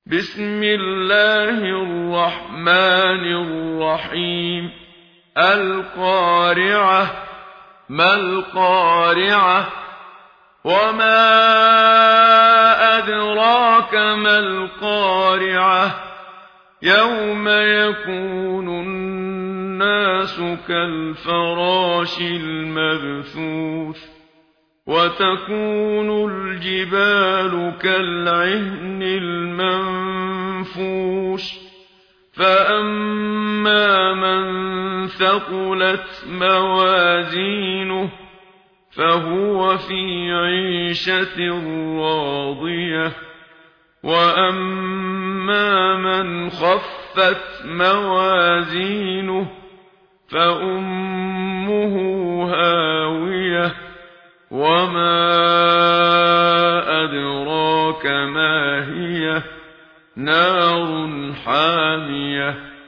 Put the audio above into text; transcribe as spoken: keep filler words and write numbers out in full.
بسم الله الرحمن الرحيم القارعة ما القارعة وما أدراك ما القارعة يوم يكون الناس كالفراش المبثوث وتكون الجبال كالعهن المنفوش فأما من ثقلت موازينه فهو في عيشة راضية وأما من خفت موازينه فأمه هاوية وما أدراك ما هي نار حامية